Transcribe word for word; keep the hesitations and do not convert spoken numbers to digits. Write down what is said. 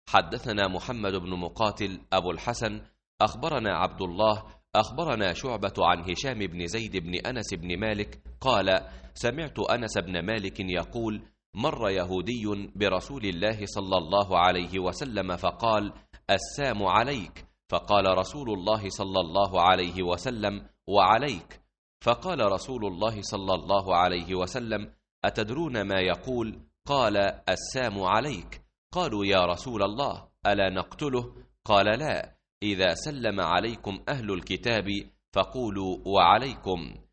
حدثنا محمد بن مقاتل أبو الحسن أخبرنا عبد الله أخبرنا شعبة عن هشام بن زيد بن أنس بن مالك قال: سمعت أنس بن مالك يقول: مر يهودي برسول الله صلى الله عليه وسلم فقال: السام عليك. فقال رسول الله صلى الله عليه وسلم: وعليك. فقال رسول الله صلى الله عليه وسلم: أتدرون ما يقول؟ قال: السام عليك. قالوا: يا رسول الله ألا نقتله؟ قال: لا، إذا سلم عليكم أهل الكتاب فقولوا وعليكم،